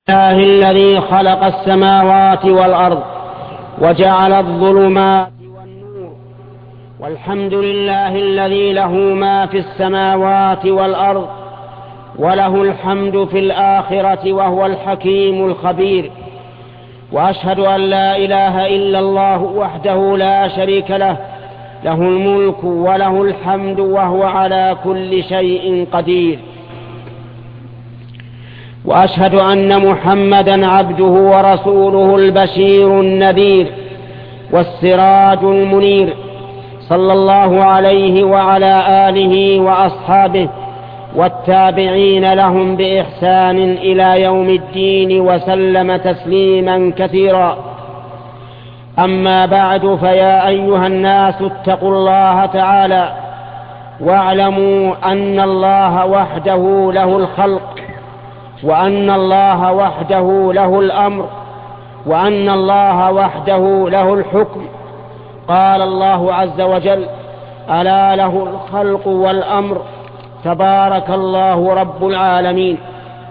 الله الذي خلق السماوات والأرض وجعل الظلمات والنور، والحمد لله الذي له ما في السماوات والأرض وله الحمد في الآخرة وهو الحكيم الخبير. وأشهد أن لا إله إلا الله وحده لا شريك له، له الملك وله الحمد وهو على كل شيء قدير. وأشهد أن محمدا عبده ورسوله البشير النذير والسراج المنير، صلى الله عليه وعلى آله وأصحابه والتابعين لهم بإحسان إلى يوم الدين وسلم تسليما كثيرا. أما بعد، فيا أيها الناس اتقوا الله تعالى واعلموا أن الله وحده له الخلق، وأن الله وحده له الأمر، وأن الله وحده له الحكم. قال الله عز وجل: ألا له الخلق والأمر، تبارك الله رب العالمين.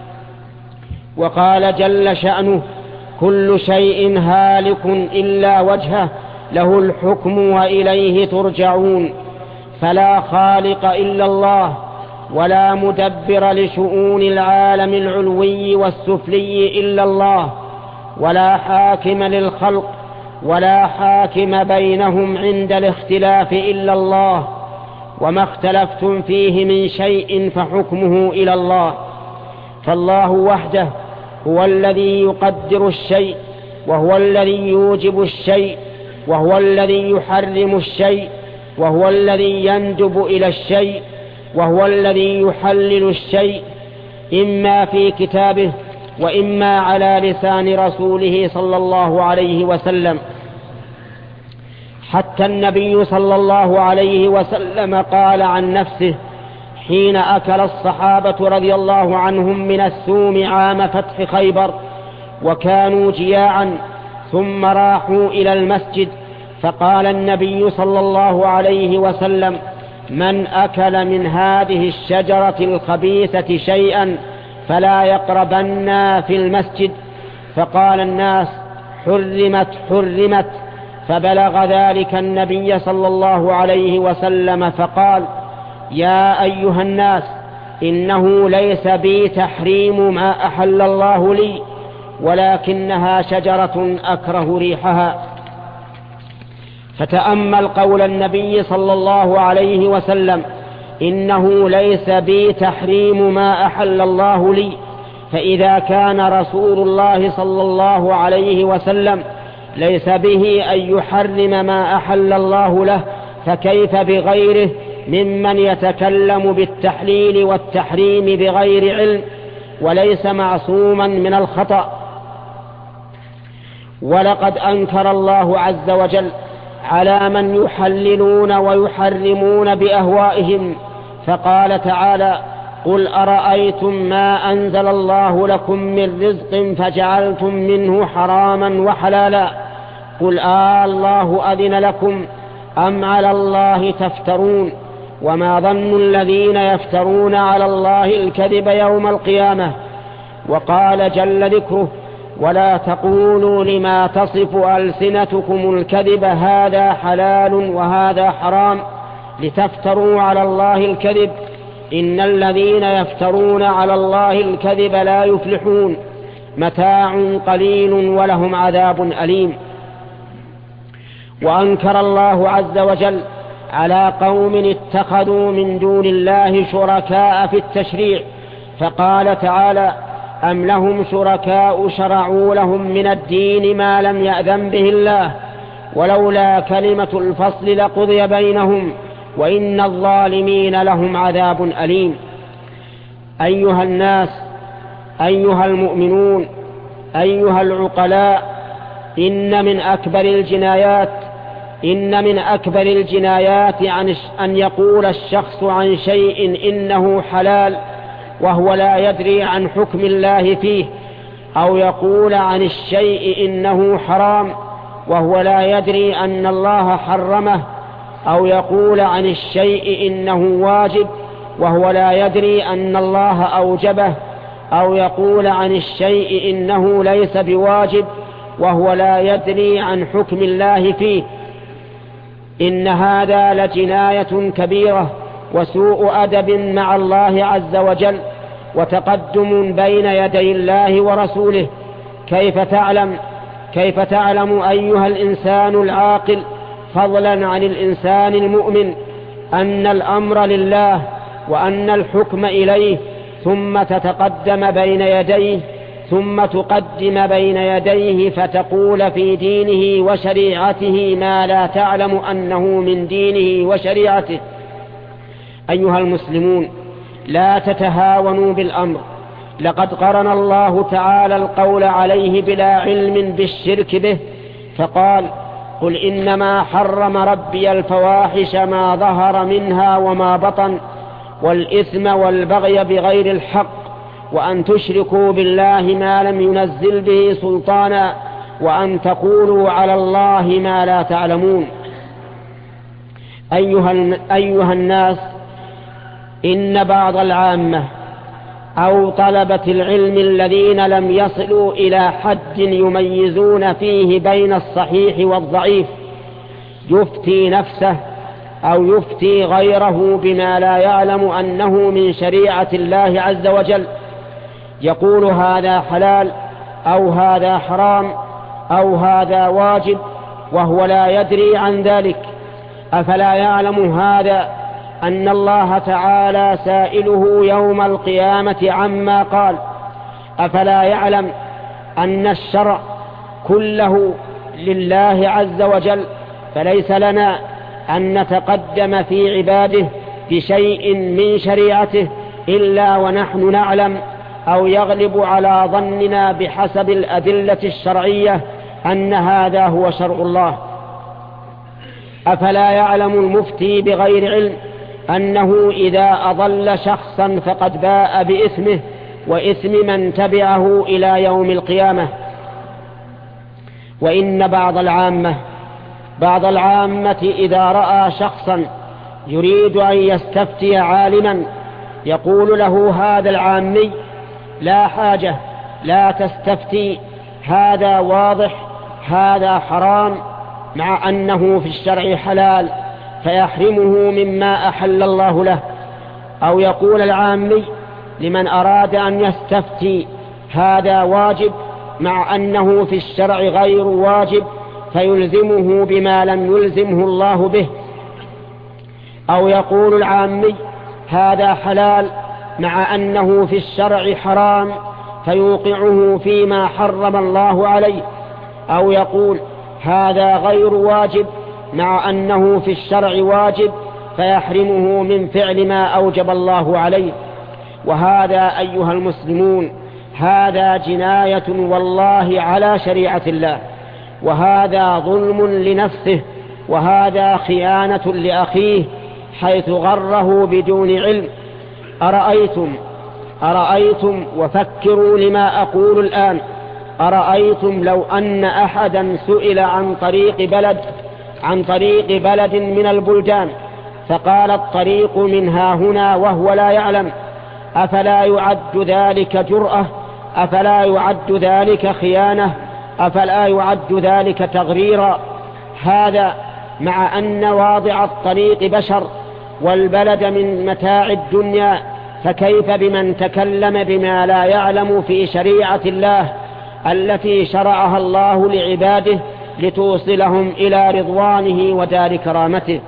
وقال جل شأنه: كل شيء هالك إلا وجهه، له الحكم وإليه ترجعون. فلا خالق إلا الله، ولا مدبر لشؤون العالم العلوي والسفلي إلا الله، ولا حاكم للخلق ولا حاكم بينهم عند الاختلاف إلا الله. وما اختلفتم فيه من شيء فحكمه إلى الله. فالله وحده هو الذي يقدر الشيء، وهو الذي يوجب الشيء، وهو الذي يحرم الشيء، وهو الذي يندب إلى الشيء، وهو الذي يحلل الشيء، إما في كتابه وإما على لسان رسوله صلى الله عليه وسلم. حتى النبي صلى الله عليه وسلم قال عن نفسه حين أكل الصحابة رضي الله عنهم من الثوم عام فتح خيبر وكانوا جياعا، ثم راحوا إلى المسجد، فقال النبي صلى الله عليه وسلم: من أكل من هذه الشجرة الخبيثة شيئا فلا يقربن في المسجد. فقال الناس: حرمت حرمت. فبلغ ذلك النبي صلى الله عليه وسلم فقال: يا أيها الناس، إنه ليس بي تحريم ما أحل الله لي، ولكنها شجرة أكره ريحها. فتأمل قول النبي صلى الله عليه وسلم: إنه ليس بي تحريم ما أحل الله لي. فإذا كان رسول الله صلى الله عليه وسلم ليس به أن يحرم ما أحل الله له، فكيف بغيره ممن يتكلم بالتحليل والتحريم بغير علم وليس معصوما من الخطأ. ولقد أنكر الله عز وجل على من يحللون ويحرمون بأهوائهم، فقال تعالى: قل أرأيتم ما أنزل الله لكم من رزق فجعلتم منه حراما وحلالا، قل الله أذن لكم أم على الله تفترون، وما ظن الذين يفترون على الله الكذب يوم القيامة. وقال جل ذكره: ولا تقولوا لما تصف ألسنتكم الكذب هذا حلال وهذا حرام لتفتروا على الله الكذب، إن الذين يفترون على الله الكذب لا يفلحون، متاع قليل ولهم عذاب أليم. وأنكر الله عز وجل على قوم اتخذوا من دون الله شركاء في التشريع، فقال تعالى: أم لهم شركاء شرعوا لهم من الدين ما لم يأذن به الله، ولولا كلمة الفصل لقضي بينهم، وإن الظالمين لهم عذاب أليم. أيها الناس، أيها المؤمنون، أيها العقلاء، إن من أكبر الجنايات أن يقول الشخص عن شيء إنه حلال وهو لا يدري عن حكم الله فيه، أو يقول عن الشيء إنه حرام وهو لا يدري أن الله حرمه، أو يقول عن الشيء إنه واجب وهو لا يدري أن الله أوجبه، أو يقول عن الشيء إنه ليس بواجب وهو لا يدري عن حكم الله فيه. إن هذا لجناية كبيرة وسوء أدب مع الله عز وجل وتقدم بين يدي الله ورسوله. كيف تعلم أيها الإنسان العاقل فضلا عن الإنسان المؤمن أن الأمر لله وأن الحكم إليه، ثم تتقدم بين يديه فتقول في دينه وشريعته ما لا تعلم أنه من دينه وشريعته؟ أيها المسلمون، لا تتهاونوا بالأمر. لقد قرن الله تعالى القول عليه بلا علم بالشرك به، فقال: قل إنما حرم ربي الفواحش ما ظهر منها وما بطن والإثم والبغي بغير الحق وأن تشركوا بالله ما لم ينزل به سلطانا وأن تقولوا على الله ما لا تعلمون. أيها الناس، إن بعض العامة أو طلبة العلم الذين لم يصلوا إلى حد يميزون فيه بين الصحيح والضعيف يفتي نفسه أو يفتي غيره بما لا يعلم أنه من شريعة الله عز وجل، يقول هذا حلال أو هذا حرام أو هذا واجب وهو لا يدري عن ذلك. أفلا يعلم هذا أن الله تعالى سائله يوم القيامة عما قال؟ أفلا يعلم أن الشرع كله لله عز وجل، فليس لنا أن نتقدم في عباده بشيء من شريعته إلا ونحن نعلم أو يغلب على ظننا بحسب الأدلة الشرعية أن هذا هو شرع الله؟ أفلا يعلم المفتي بغير علم أنه إذا أضل شخصا فقد باء بإثمه وإثم من تبعه إلى يوم القيامة؟ وإن بعض العامة إذا رأى شخصا يريد أن يستفتي عالما يقول له هذا العامي: لا حاجة، لا تستفتي، هذا واضح، هذا حرام، مع أنه في الشرع حلال، فيحرمه مما أحل الله له. أو يقول العامي لمن أراد أن يستفتي: هذا واجب، مع أنه في الشرع غير واجب، فيلزمه بما لم يلزمه الله به. أو يقول العامي: هذا حلال، مع أنه في الشرع حرام، فيوقعه فيما حرم الله عليه. أو يقول: هذا غير واجب، مع أنه في الشرع واجب، فيحرمه من فعل ما أوجب الله عليه. وهذا أيها المسلمون هذا جناية والله على شريعة الله، وهذا ظلم لنفسه، وهذا خيانة لأخيه حيث غره بدون علم. أرأيتم وفكروا لما أقول الآن، أرأيتم لو أن أحدا سئل عن طريق بلد من البلدان فقال الطريق من ها هنا وهو لا يعلم، أفلا يعد ذلك جرأة؟ أفلا يعد ذلك خيانة؟ أفلا يعد ذلك تغريرا؟ هذا مع أن واضع الطريق بشر والبلد من متاع الدنيا، فكيف بمن تكلم بما لا يعلم في شريعة الله التي شرعها الله لعباده لتوصلهم إلى رضوانه ودار كرامته؟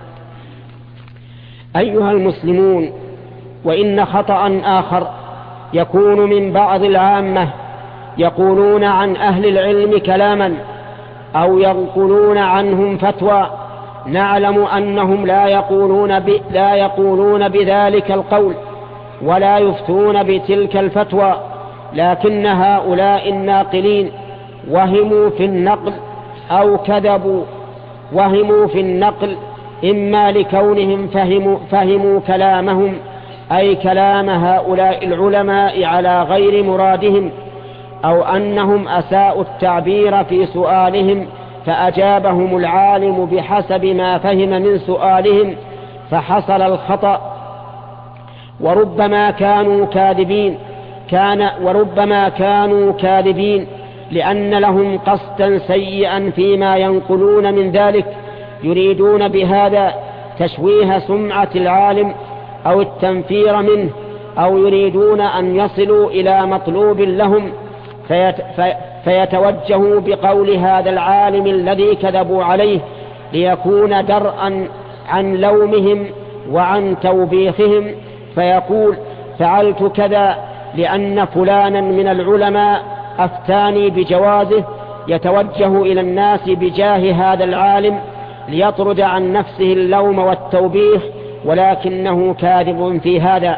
أيها المسلمون، وإن خطأ آخر يكون من بعض العامة يقولون عن أهل العلم كلاما أو ينقلون عنهم فتوى نعلم أنهم لا يقولون بذلك القول ولا يفتون بتلك الفتوى، لكن هؤلاء الناقلين وهموا في النقل أو كذبوا. وهموا في النقل إما لكونهم فهموا كلامهم أي كلام هؤلاء العلماء على غير مرادهم، أو أنهم أساءوا التعبير في سؤالهم فأجابهم العالم بحسب ما فهم من سؤالهم فحصل الخطأ. وربما كانوا كاذبين وربما كانوا كاذبين، لأن لهم قصدا سيئا فيما ينقلون من ذلك، يريدون بهذا تشويه سمعة العالم أو التنفير منه، أو يريدون أن يصلوا إلى مطلوب لهم فيتوجهوا بقول هذا العالم الذي كذبوا عليه، ليكون درءا عن لومهم وعن توبيخهم، فيقول فعلت كذا لأن فلانا من العلماء أفتاني بجوازه، يتوجه إلى الناس بجاه هذا العالم ليطرد عن نفسه اللوم والتوبيخ، ولكنه كاذب في هذا.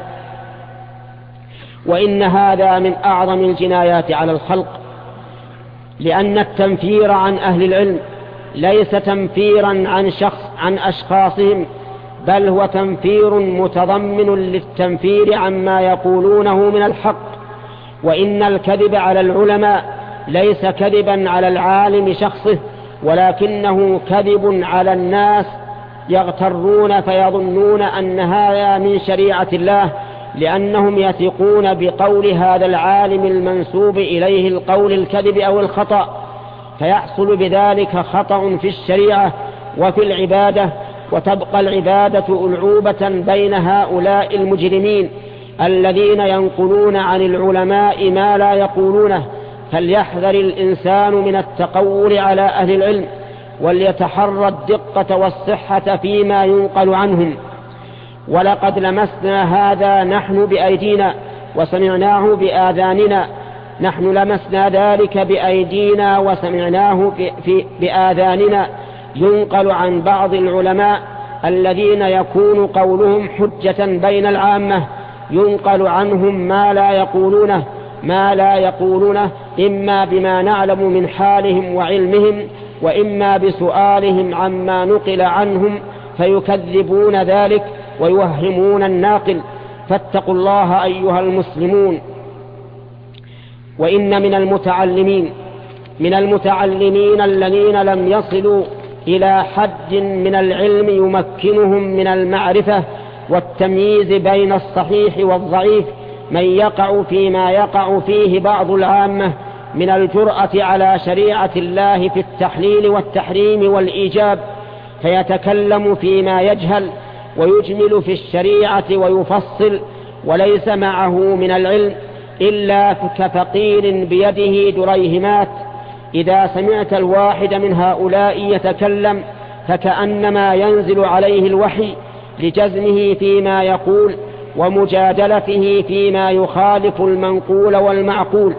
وإن هذا من أعظم الجنايات على الخلق، لأن التنفير عن أهل العلم ليس تنفيرا عن أشخاصهم، بل هو تنفير متضمن للتنفير عما يقولونه من الحق. وإن الكذب على العلماء ليس كذبا على العالم شخصه، ولكنه كذب على الناس يغترون فيظنون أن هذا من شريعة الله، لأنهم يثقون بقول هذا العالم المنسوب إليه القول الكذب أو الخطأ، فيحصل بذلك خطأ في الشريعة وفي العبادة، وتبقى العبادة ألعوبة بين هؤلاء المجرمين الذين ينقلون عن العلماء ما لا يقولونه. فليحذر الإنسان من التقول على أهل العلم، وليتحرى الدقة والصحة فيما ينقل عنهم. ولقد لمسنا هذا نحن بأيدينا وسمعناه بآذاننا، نحن لمسنا ذلك بأيدينا وسمعناه بآذاننا، ينقل عن بعض العلماء الذين يكون قولهم حجة بين العامة، ينقل عنهم ما لا يقولونه إما بما نعلم من حالهم وعلمهم، وإما بسؤالهم عما نقل عنهم، فيكذبون ذلك ويوهمون الناقل. فاتقوا الله أيها المسلمون. وإن من المتعلمين الذين لم يصلوا إلى حد من العلم يمكنهم من المعرفة والتمييز بين الصحيح والضعيف من يقع فيما يقع فيه بعض العامة من الجرأة على شريعة الله في التحليل والتحريم والإيجاب، فيتكلم فيما يجهل ويجمل في الشريعة ويفصل، وليس معه من العلم إلا كفقير بيده دريهمات. إذا سمعت الواحد من هؤلاء يتكلم فكأنما ينزل عليه الوحي لجزمه فيما يقول ومجادلته فيما يخالف المنقول والمعقول.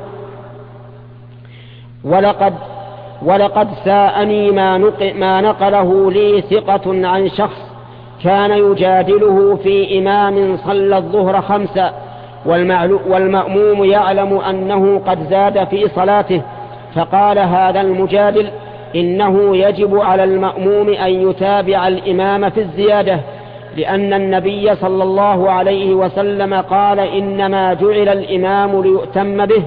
ولقد ساءني ما نقله لي ثقة عن شخص كان يجادله في إمام صلى الظهر 5 والمأموم يعلم أنه قد زاد في صلاته، فقال هذا المجادل إنه يجب على المأموم أن يتابع الإمام في الزيادة، لأن النبي صلى الله عليه وسلم قال إنما جعل الإمام ليؤتم به.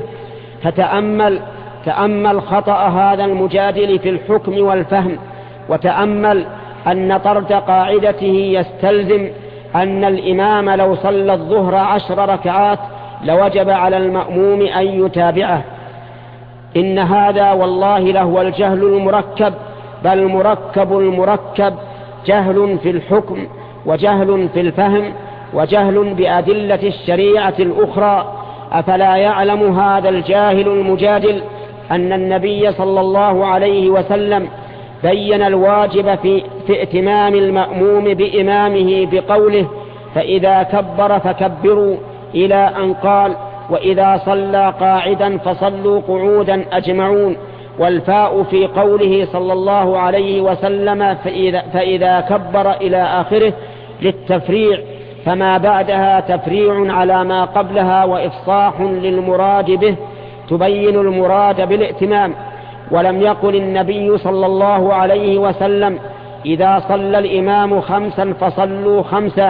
تأمل خطأ هذا المجادل في الحكم والفهم، وتأمل أن طرد قاعدته يستلزم أن الإمام لو صلى الظهر 10 ركعات لوجب على المأموم أن يتابعه. إن هذا والله لهو الجهل المركب، بل المركب جهل في الحكم وجهل في الفهم وجهل بأدلة الشريعة الأخرى. أفلا يعلم هذا الجاهل المجادل أن النبي صلى الله عليه وسلم بين الواجب في ائتمام المأموم بإمامه بقوله فإذا كبر فكبروا، إلى أن قال وإذا صلى قاعدا فصلوا قعودا أجمعون، والفاء في قوله صلى الله عليه وسلم فإذا كبر إلى آخره للتفريع، فما بعدها تفريع على ما قبلها وإفصاح للمراد به، تبين المراد بالائتمام. ولم يقل النبي صلى الله عليه وسلم إذا صلى الإمام 5 فصلوا 5.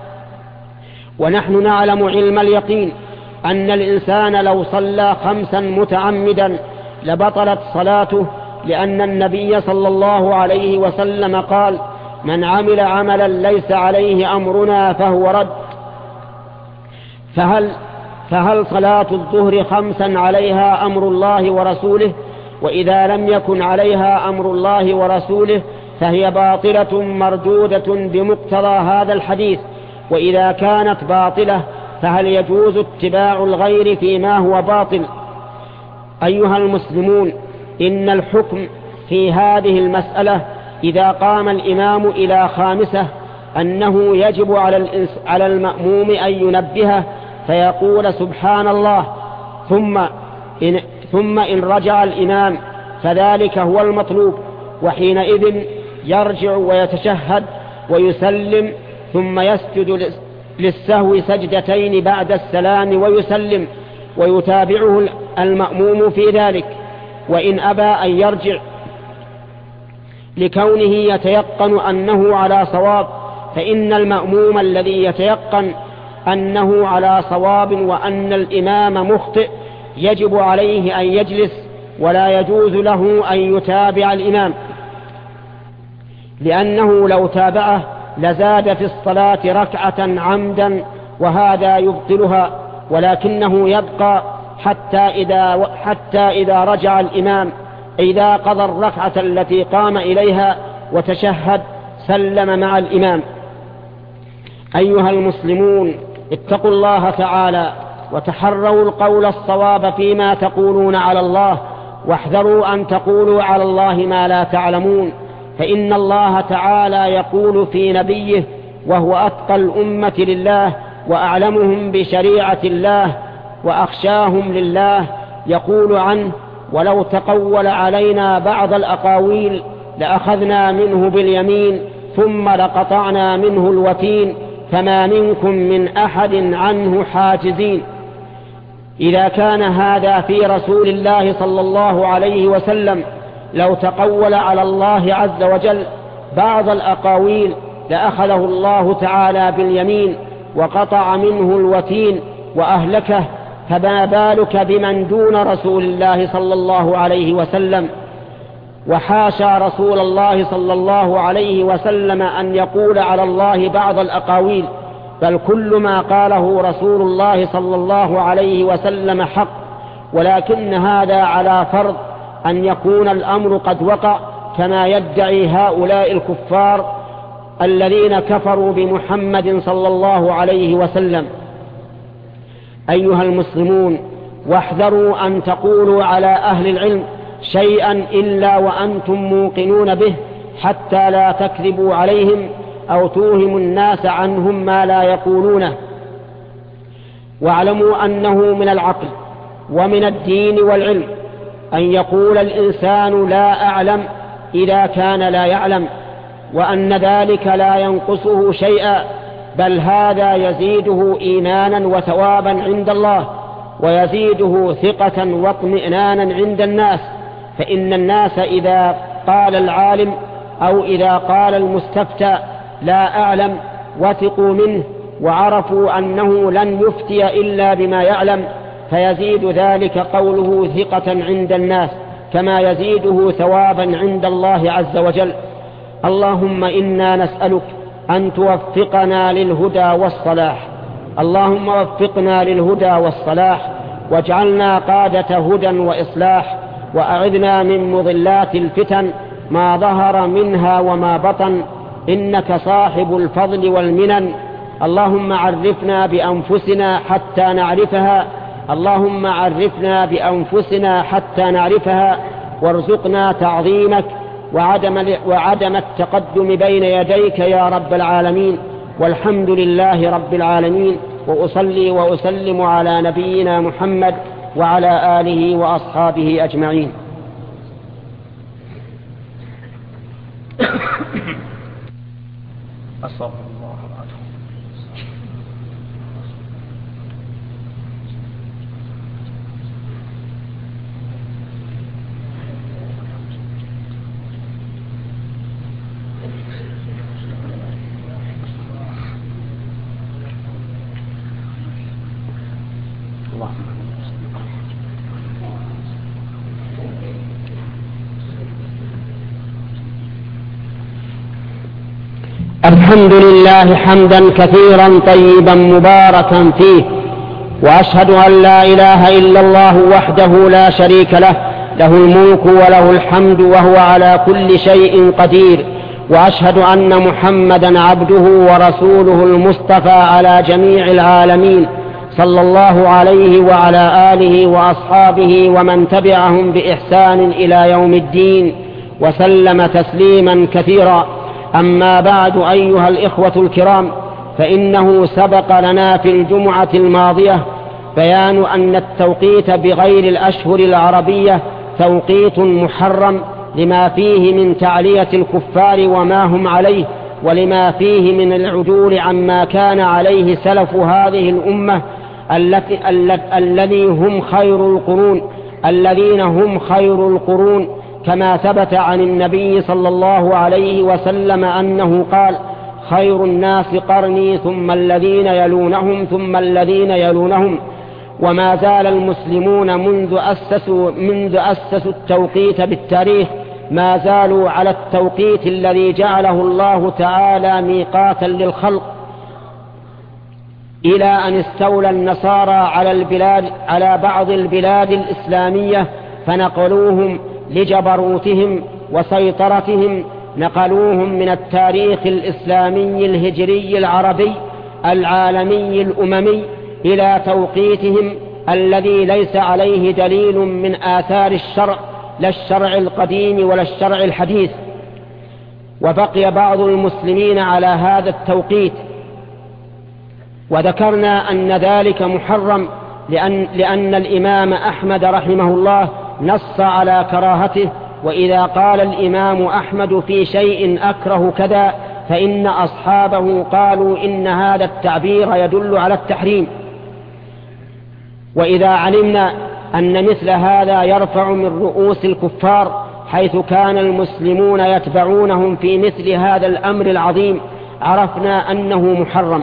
ونحن نعلم علم اليقين أن الإنسان لو صلى 5 متعمدا لبطلت صلاته، لأن النبي صلى الله عليه وسلم قال من عمل عملا ليس عليه أمرنا فهو رد. فهل صلاة الظهر 5 عليها أمر الله ورسوله؟ وإذا لم يكن عليها أمر الله ورسوله فهي باطلة مردودة بمقتضى هذا الحديث. وإذا كانت باطلة فهل يجوز اتباع الغير فيما هو باطل؟ أيها المسلمون، إن الحكم في هذه المسألة إذا قام الإمام إلى 5 أنه يجب على المأموم أن ينبهه فيقول سبحان الله، ثم إن رجع الإمام فذلك هو المطلوب، وحينئذ يرجع ويتشهد ويسلم، ثم يسجد للسهو سجدتين بعد السلام ويسلم، ويتابعه المأموم في ذلك. وإن أبى أن يرجع لكونه يتيقن أنه على صواب، فإن المأموم الذي يتيقن أنه على صواب وأن الإمام مخطئ يجب عليه أن يجلس، ولا يجوز له أن يتابع الإمام، لأنه لو تابعه لزاد في الصلاة ركعة عمدا وهذا يبطلها، ولكنه يبقى حتى إذا رجع الإمام إذا قضى الركعة التي قام إليها وتشهد سلم مع الإمام. أيها المسلمون، اتقوا الله تعالى وتحروا القول الصواب فيما تقولون على الله، واحذروا أن تقولوا على الله ما لا تعلمون، فإن الله تعالى يقول في نبيه وهو أتقى الأمة لله وأعلمهم بشريعة الله وأخشاهم لله، يقول عنه: ولو تقول علينا بعض الأقاويل لأخذنا منه باليمين ثم لقطعنا منه الوتين فما منكم من أحد عنه حاجزين. إذا كان هذا في رسول الله صلى الله عليه وسلم، لو تقول على الله عز وجل بعض الأقاويل لأخذه الله تعالى باليمين وقطع منه الوتين وأهلكه، فما بالك بمن دون رسول الله صلى الله عليه وسلم؟ وحاشا رسول الله صلى الله عليه وسلم أن يقول على الله بعض الأقاويل، بل كل ما قاله رسول الله صلى الله عليه وسلم حق، ولكن هذا على فرض أن يكون الأمر قد وقع كما يدعي هؤلاء الكفار الذين كفروا بمحمد صلى الله عليه وسلم. أيها المسلمون، واحذروا أن تقولوا على أهل العلم شيئا إلا وأنتم موقنون به، حتى لا تكذبوا عليهم أو توهموا الناس عنهم ما لا يقولونه. واعلموا أنه من العقل ومن الدين والعلم أن يقول الإنسان لا أعلم إذا كان لا يعلم، وأن ذلك لا ينقصه شيئا، بل هذا يزيده إيمانا وثوابا عند الله، ويزيده ثقة واطمئنانا عند الناس. فإن الناس إذا قال العالم أو إذا قال المستفتى لا أعلم وثقوا منه وعرفوا أنه لن يفتي إلا بما يعلم، فيزيد ذلك قوله ثقة عند الناس كما يزيده ثوابا عند الله عز وجل. اللهم إنا نسألك أن توفقنا للهدى والصلاح، اللهم وفقنا للهدى والصلاح، واجعلنا قادة هدى وإصلاح، وأعذنا من مضلات الفتن ما ظهر منها وما بطن، إنك صاحب الفضل والمنن. اللهم عرفنا بأنفسنا حتى نعرفها، اللهم عرفنا بأنفسنا حتى نعرفها، وارزقنا تعظيمك وعدم التقدم بين يديك يا رب العالمين. والحمد لله رب العالمين، وأصلي وأسلم على نبينا محمد وعلى آله وأصحابه أجمعين. أستغفر الله العظيم. الحمد لله حمدا كثيرا طيبا مباركا فيه، وأشهد أن لا إله إلا الله وحده لا شريك له، له الملك وله الحمد وهو على كل شيء قدير. وأشهد أن محمدا عبده ورسوله المصطفى على جميع العالمين، صلى الله عليه وعلى آله وأصحابه ومن تبعهم بإحسان إلى يوم الدين، وسلم تسليما كثيرا. أما بعد، أيها الإخوة الكرام، فإنه سبق لنا في الجمعة الماضية بيان أن التوقيت بغير الأشهر العربية توقيت محرم، لما فيه من تعلية الكفار وما هم عليه، ولما فيه من العدول عما كان عليه سلف هذه الأمة الذين هم خير القرون، كما ثبت عن النبي صلى الله عليه وسلم أنه قال: خير الناس قرني ثم الذين يلونهم ثم الذين يلونهم. وما زال المسلمون منذ أسسوا التوقيت بالتاريخ ما زالوا على التوقيت الذي جعله الله تعالى ميقاتا للخلق، إلى أن استولى النصارى على بعض البلاد الإسلامية فنقلوهم لجبروتهم وسيطرتهم، نقلوهم من التاريخ الإسلامي الهجري العربي العالمي الأممي إلى توقيتهم الذي ليس عليه دليل من آثار الشرع، لا الشرع القديم ولا الشرع الحديث. وبقي بعض المسلمين على هذا التوقيت، وذكرنا أن ذلك محرم لأن الإمام أحمد رحمه الله نص على كراهته. وإذا قال الإمام أحمد في شيء أكره كذا، فإن أصحابه قالوا إن هذا التعبير يدل على التحريم. وإذا علمنا أن مثل هذا يرفع من رؤوس الكفار، حيث كان المسلمون يتبعونهم في مثل هذا الأمر العظيم، عرفنا أنه محرم.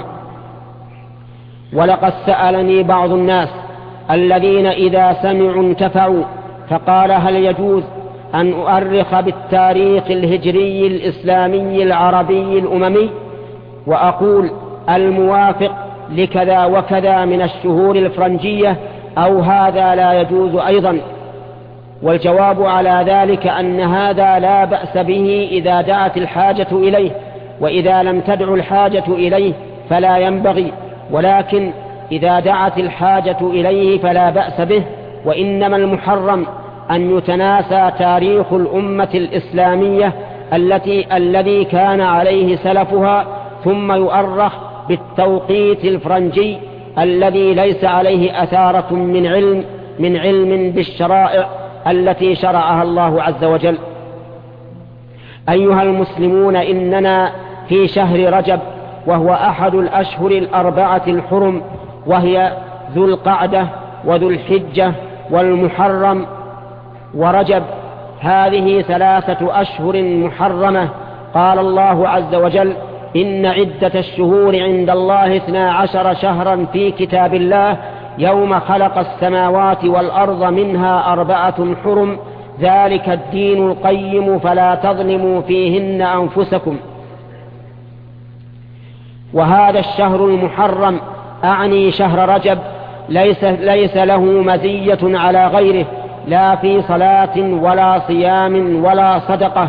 ولقد سألني بعض الناس الذين إذا سمعوا انتفعوا، فقال: هل يجوز أن أؤرخ بالتاريخ الهجري الإسلامي العربي الأممي وأقول الموافق لكذا وكذا من الشهور الفرنجية، أو هذا لا يجوز أيضا؟ والجواب على ذلك أن هذا لا بأس به إذا دعت الحاجة إليه، وإذا لم تدع الحاجة إليه فلا ينبغي، ولكن إذا دعت الحاجة إليه فلا بأس به. وإنما المحرم أن يتناسى تاريخ الأمة الإسلامية الذي كان عليه سلفها، ثم يؤرخ بالتوقيت الفرنجي الذي ليس عليه أثارة من علم بالشرائع التي شرعها الله عز وجل. أيها المسلمون، إننا في شهر رجب، وهو أحد الأشهر الأربعة الحرم، وهي ذو القعدة وذو الحجة والمحرم ورجب. هذه 3 أشهر محرمة. قال الله عز وجل: إن عدة الشهور عند الله 12 شهرا في كتاب الله يوم خلق السماوات والأرض منها 4 حرم، ذلك الدين القيم فلا تظلموا فيهن أنفسكم. وهذا الشهر المحرم، أعني شهر رجب، ليس له مزية على غيره، لا في صلاة ولا صيام ولا صدقة.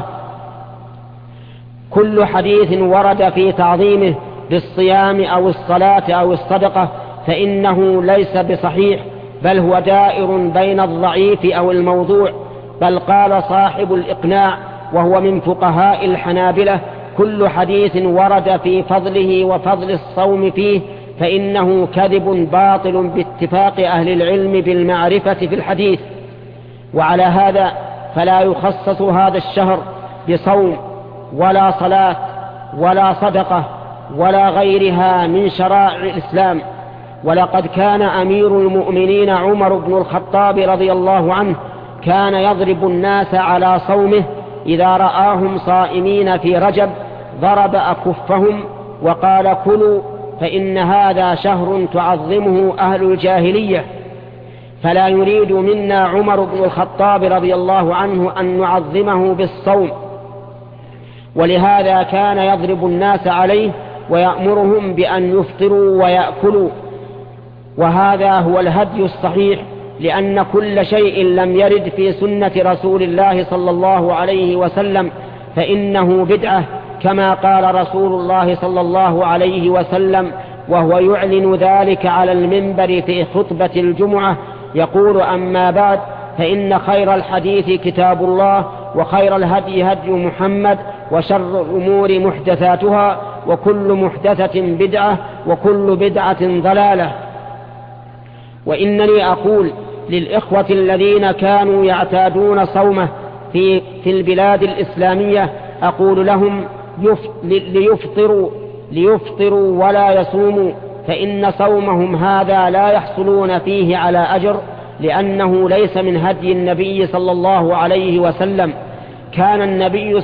كل حديث ورد في تعظيمه بالصيام أو الصلاة أو الصدقة فإنه ليس بصحيح، بل هو دائر بين الضعيف أو الموضوع. بل قال صاحب الإقناع وهو من فقهاء الحنابلة: كل حديث ورد في فضله وفضل الصوم فيه فإنه كذب باطل باتفاق أهل العلم بالمعرفة في الحديث. وعلى هذا فلا يخصص هذا الشهر بصوم ولا صلاة ولا صدقة ولا غيرها من شرائع الإسلام. ولقد كان أمير المؤمنين عمر بن الخطاب رضي الله عنه كان يضرب الناس على صومه، إذا رآهم صائمين في رجب ضرب أكفهم وقال: كلوا، فإن هذا شهر تعظمه أهل الجاهلية. فلا يريد منا عمر بن الخطاب رضي الله عنه أن نعظمه بالصوم، ولهذا كان يضرب الناس عليه ويأمرهم بأن يفطروا ويأكلوا. وهذا هو الهدي الصحيح، لأن كل شيء لم يرد في سنة رسول الله صلى الله عليه وسلم فإنه بدعة، كما قال رسول الله صلى الله عليه وسلم وهو يعلن ذلك على المنبر في خطبة الجمعة، يقول: أما بعد، فإن خير الحديث كتاب الله، وخير الهدي هدي محمد، وشر الأمور محدثاتها، وكل محدثة بدعة، وكل بدعة ضلالة. وإنني أقول للإخوة الذين كانوا يعتادون صومه في البلاد الإسلامية، أقول لهم ليفطروا ولا يصوموا، فإن صومهم هذا لا يحصلون فيه على أجر، لأنه ليس من هدي النبي صلى الله عليه وسلم. كان النبي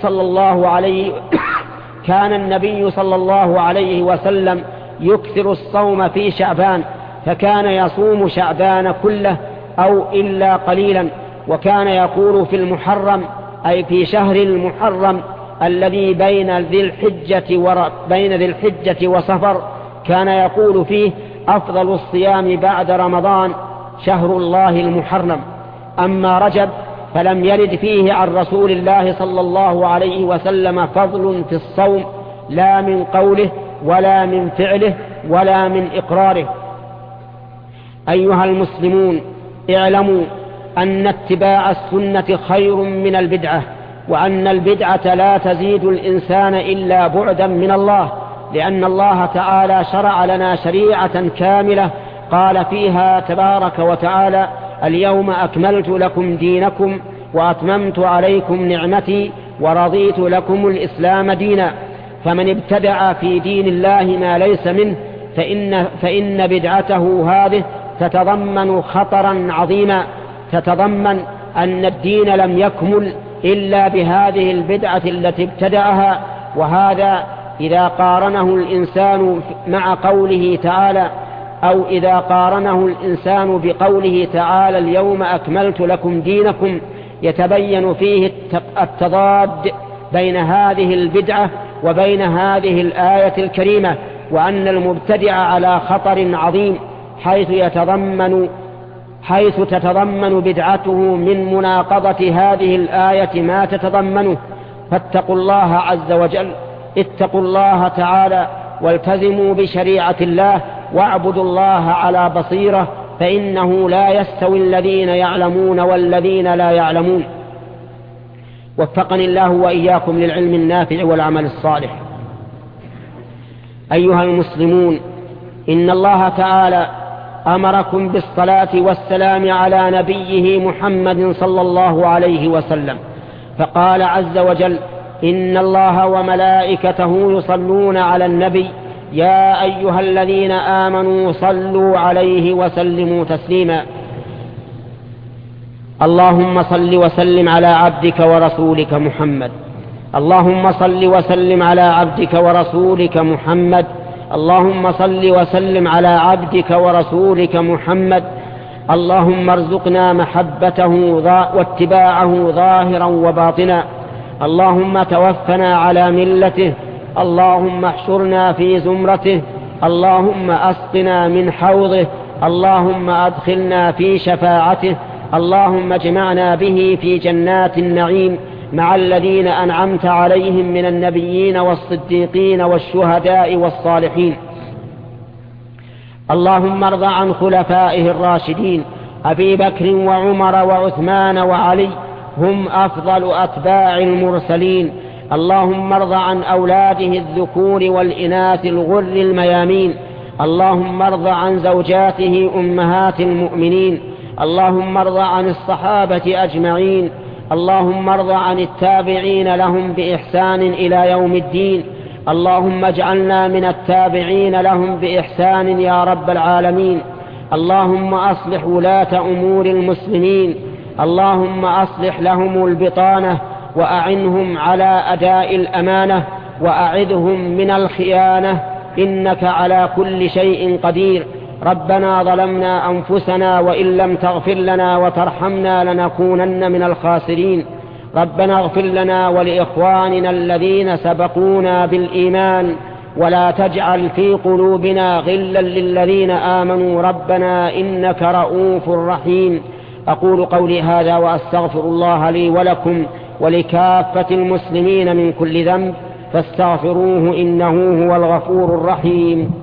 صلى الله عليه وسلم يكثر الصوم في شعبان، فكان يصوم شعبان كله أو إلا قليلا، وكان يقول في المحرم، أي في شهر المحرم الذي بين ذي الحجة وصفر، كان يقول فيه: أفضل الصيام بعد رمضان شهر الله المحرم. أما رجب فلم يرد فيه عن رسول الله صلى الله عليه وسلم فضل في الصوم، لا من قوله ولا من فعله ولا من إقراره. أيها المسلمون، اعلموا أن اتباع السنة خير من البدعة، وأن البدعة لا تزيد الإنسان إلا بعدا من الله، لأن الله تعالى شرع لنا شريعة كاملة قال فيها تبارك وتعالى: اليوم أكملت لكم دينكم وأتممت عليكم نعمتي ورضيت لكم الإسلام دينا. فمن ابتدع في دين الله ما ليس منه فإن بدعته هذه تتضمن خطرا عظيما، تتضمن أن الدين لم يكمل إلا بهذه البدعة التي ابتدعها. وهذا إذا قارنه الإنسان مع قوله تعالى، أو إذا قارنه الإنسان بقوله تعالى: اليوم أكملت لكم دينكم، يتبين فيه التضاد بين هذه البدعة وبين هذه الآية الكريمة، وأن المبتدع على خطر عظيم، حيث تتضمن بدعته من مناقضة هذه الآية ما تتضمنه. فاتقوا الله عز وجل، اتقوا الله تعالى، والتزموا بشريعة الله، واعبدوا الله على بصيرة، فإنه لا يستوي الذين يعلمون والذين لا يعلمون. وفقني الله وإياكم للعلم النافع والعمل الصالح. أيها المسلمون، إن الله تعالى أمركم بالصلاة والسلام على نبيه محمد صلى الله عليه وسلم، فقال عز وجل: إن الله وملائكته يصلون على النبي يا أيها الذين آمنوا صلوا عليه وسلموا تسليما. اللهم صل وسلم على عبدك ورسولك محمد. اللهم صل وسلم على عبدك ورسولك محمد. اللهم صل وسلم على عبدك ورسولك محمد. اللهم ارزقنا محبته واتباعه ظاهرا وباطنا. اللهم توفنا على ملته. اللهم احشرنا في زمرته. اللهم أسقنا من حوضه. اللهم أدخلنا في شفاعته. اللهم اجمعنا به في جنات النعيم مع الذين أنعمت عليهم من النبيين والصديقين والشهداء والصالحين. اللهم ارض عن خلفائه الراشدين أبي بكر وعمر وعثمان وعلي، هم أفضل أتباع المرسلين. اللهم ارض عن أولاده الذكور والإناث الغر الميامين. اللهم ارض عن زوجاته أمهات المؤمنين. اللهم ارض عن الصحابة أجمعين. اللهم ارض عن التابعين لهم بإحسان إلى يوم الدين. اللهم اجعلنا من التابعين لهم بإحسان يا رب العالمين. اللهم أصلح ولاة أمور المسلمين. اللهم أصلح لهم البطانة وأعنهم على أداء الأمانة وأعذهم من الخيانة، إنك على كل شيء قدير. ربنا ظلمنا أنفسنا وإن لم تغفر لنا وترحمنا لنكونن من الخاسرين. ربنا اغفر لنا ولإخواننا الذين سبقونا بالإيمان ولا تجعل في قلوبنا غلا للذين آمنوا ربنا إنك رؤوف رحيم. أقول قولي هذا وأستغفر الله لي ولكم ولكافة المسلمين من كل ذنب فاستغفروه إنه هو الغفور الرحيم.